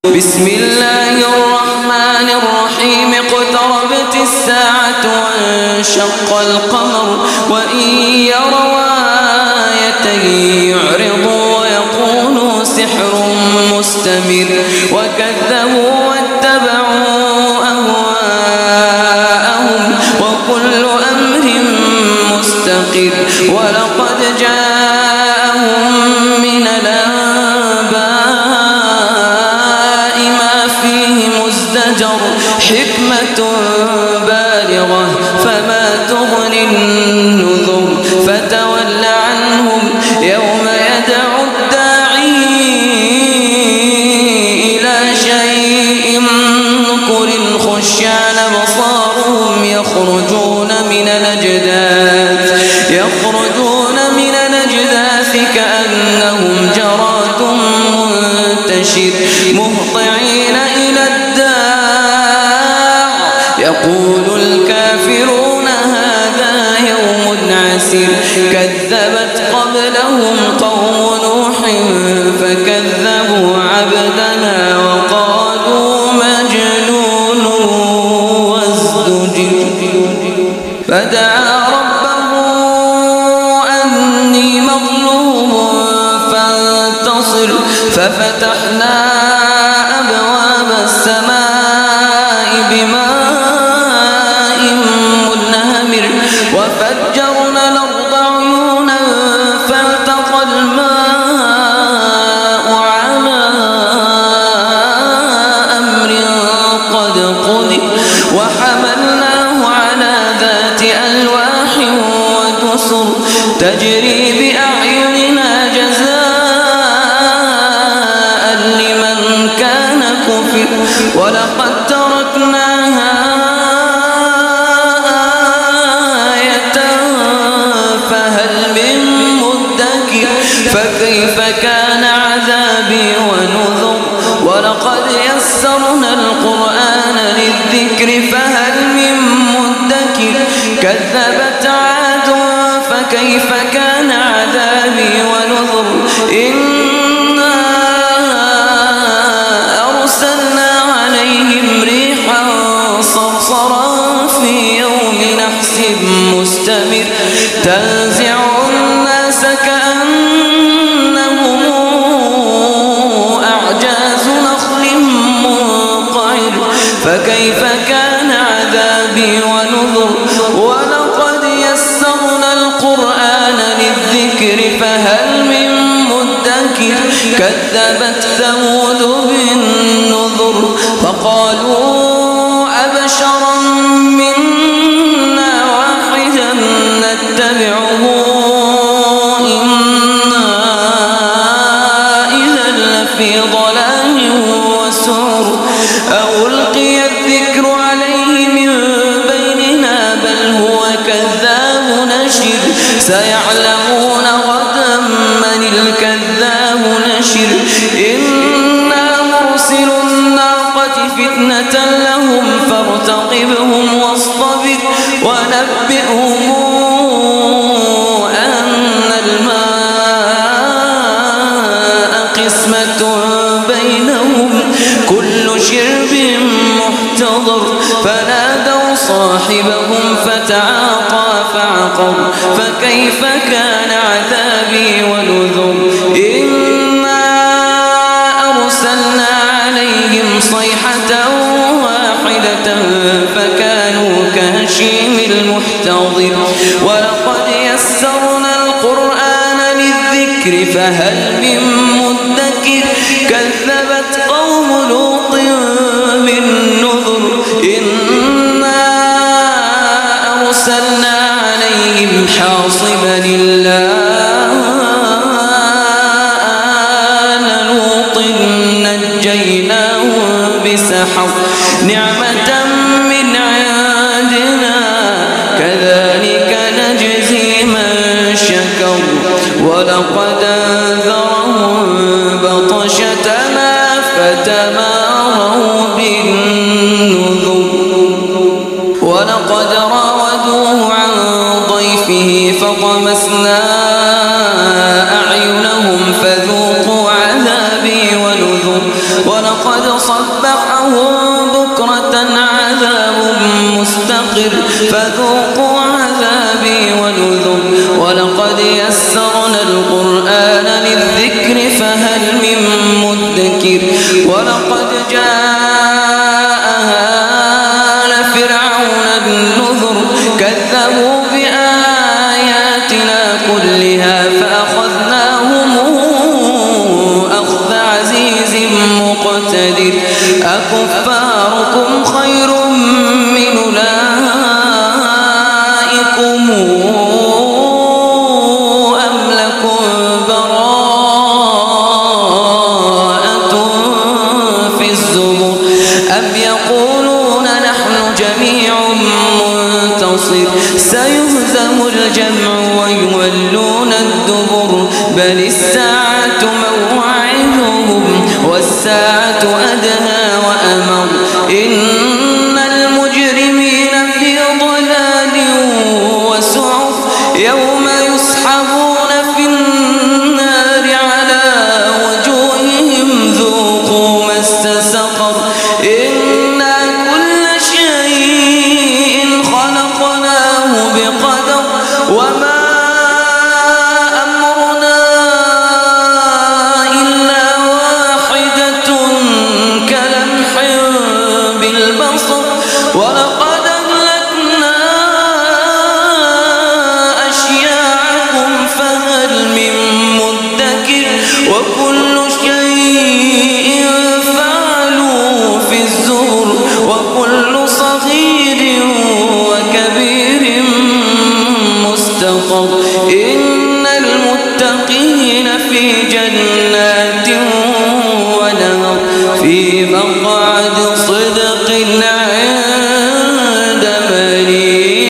بسم الله الرحمن الرحيم اقتربت الساعة وانشق القمر وإن يروا آية يعرضوا ويقولوا سحر مستمر وكذبوا واتبعوا أهواءهم وكل أمر مستقر ولقد جاءهم من الأنباء ما فيه مزدجر حكمة بالغة فما تغني النذر فتول عنهم يوم يدعو الداعي إلى شيء نكر خشعان بصارهم يخرجون من الأجداث كأنهم جراد منتشر مهطعين إلى الداع يقول الكافرون هذا يوم عسير كذبت قبلهم قوم نوح فكذبوا عبدنا وقالوا مجنون وازدجر فدعا ربه أني مظلوم فانتصر ففتحنا أبواب السماء بماء منهمر وفجرنا الأرض عيونا فالتقى الماء على أمر قد قدر وحملناه على ذات ألواح ودسر تجري بأعيننا جزاء لمن كان كفر ولقد تركناها آية فهل من مدكر فكيف كان عذابي ونذر ولقد يسرنا القرآن للذكر فهل من مدكر كذبت عاد فكيف كان عذابي ونذر إنا أرسلنا عليهم ريحا صرصرا في يوم نحس مستمر تنزع الناس كأنهم أعجاز نخل منقعر فكيف كان عذابي ونذر ولقد يسرنا القرآن للذكر فهل من مدكر كذبت ثمود بالنذر فقالوا أبشرا منا واحدا نتبعه إنا إذا لفي ضلال وسعر أو ألقي الذكر عليه من بيننا بل هو كذاب نشر سيعلمون غدا من الكذاب نشر إنا مرسل الناقة فتنة لهم فارتقبهم واصطبر ونبئهم أن الماء قسمة بينهم كل شرب محتضر فنادوا صاحبهم فتعاطى فعقر فكيف كان عذابي ونذر إنا أرسلنا عليهم صيحة واحدة فكانوا كهشيم المحتضر ولقد يسرنا القرآن للذكر فهل من مدكر كذبت قوم لوط بالنذر إنا أرسلنا عليهم حاصبا إلا آل لوط نجيناهم بسحر نعمة من عندنا كذلك نجزي من شكر ولقد أنذرهم بطشتنا فتماروا بالنذر ولقد راودوه عن ضيفه فطمسنا أعينهم فذوقوا عذابي ونذر ولقد صبحهم بكرة عذاب مستقر فذوقوا عذابي ونذر ولقد يسرنا القرآن للذكر فهل من مدكر ولقد جاء آل فرعون النذر كذبوا بآياتنا كلها فأخذناهم أخذ عزيز مقتدر أكفاركم خير من أولئكم أم لكم براءة في الزبر أم يقولون نحن جميع منتصر سيهزم الجمع ويولون الدبر بل الساعة موعدهم والساعة أدهى وأمر إن المجرمين في ضلال وسعر يوم يسحبون في النار على وجوههم ذوقوا مس سقر إنا كل شيء خلقناه بقدر وما ولقد أهلكنا أشياعكم فهل من مدكر وكل شيء فعلوا في الزبر وكل صغير وكبير مستقر إن المتقين في جنات ونهر في مقعد